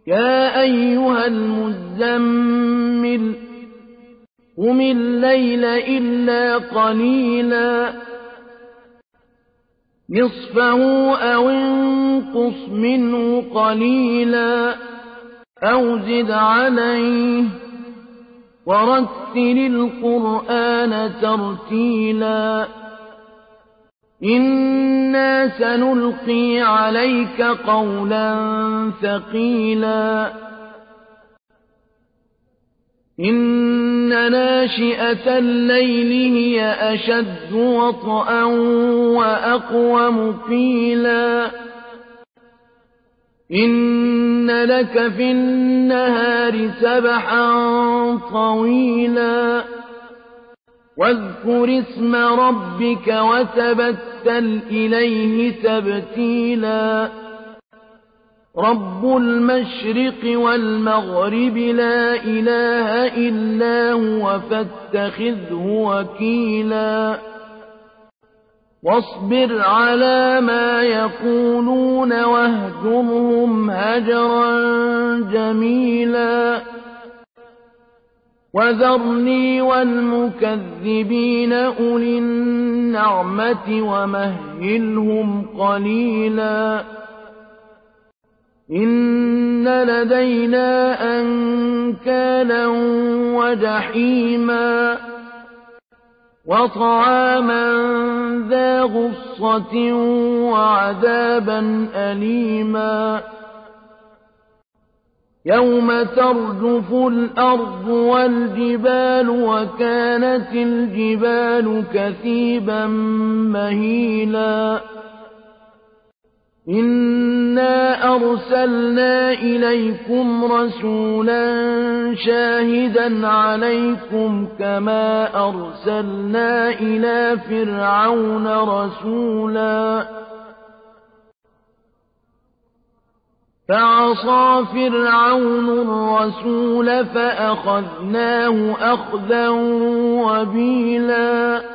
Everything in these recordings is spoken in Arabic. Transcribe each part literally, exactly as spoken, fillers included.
يا أيها المزمل قم الليل إلا قليلا نصفه أو انقص منه قليلا أو زد عليه ورتل القرآن ترتيلا إنا سنلقي عليك قولا ثقيلا إن ناشئة الليل هي أشد وطئا وأقوم قيلا إن لك في النهار سبحا طويلا واذكر اسم ربك وتبتل إليه تبتيلا رب المشرق والمغرب لا إله إلا هو فاتخذه وكيلا واصبر على ما يقولون واهجرهم هجرا جميلا وذرني والمكذبين أولي النعمة ومهلهم قليلا إن لدينا أنكالا وجحيما وطعاما ذا غصة وعذابا أليما يوم ترجف الأرض والجبال وكانت الجبال كثيبا مهيلا إنا أرسلنا إليكم رسولا شاهدا عليكم كما أرسلنا إلى فرعون رسولا فعصى فرعون الرسول فأخذناه أخذا وبيلا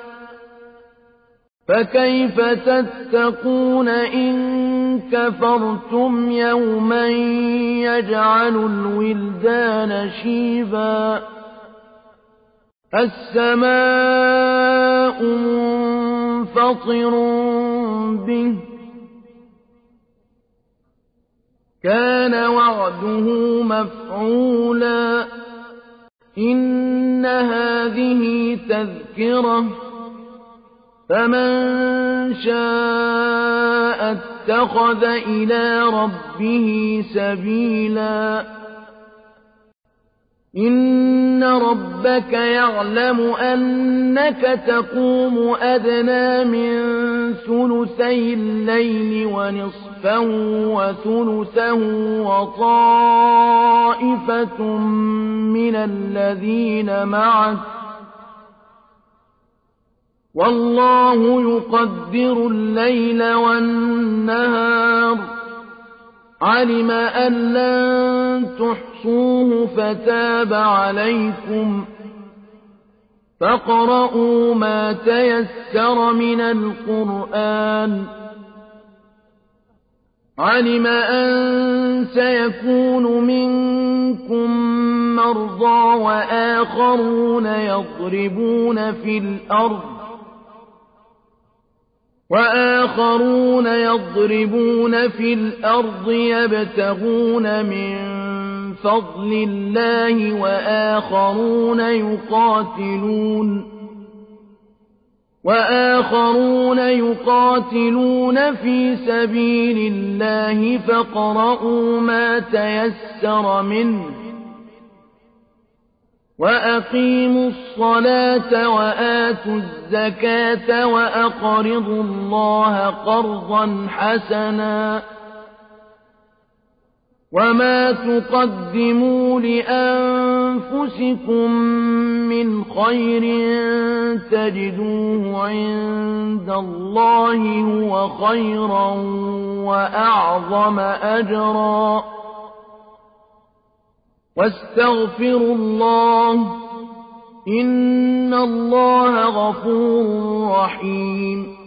فكيف تتقون إن كفرتم يوما يجعل الولدان شيبا السماء منفطر به كان وعده مفعولا إن هذه تذكرة فمن شاء اتخذ إلى ربه سبيلا إن ربك يعلم أنك تقوم أدنى من ثلثي الليل ونصفه وثلثه وطائفة من الذين معك والله يقدر الليل والنهار علم أن لن تحصوه فتاب عليكم فاقرؤوا ما تيسر من القرآن علم أن سيكون منكم مرضى وآخرون يضربون في الأرض وآخرون يضربون في الأرض يبتغون من فضل الله وآخرون يقاتلون وآخرون يقاتلون في سبيل الله فاقرؤوا ما تيسر منه وأقيموا الصلاة وآتوا الزكاة وأقرضوا الله قرضا حسنا وما تقدموا لأنفسكم من خير تجدوه عند الله هو خيرا وأعظم أجرا واستغفروا الله إن الله غفور رحيم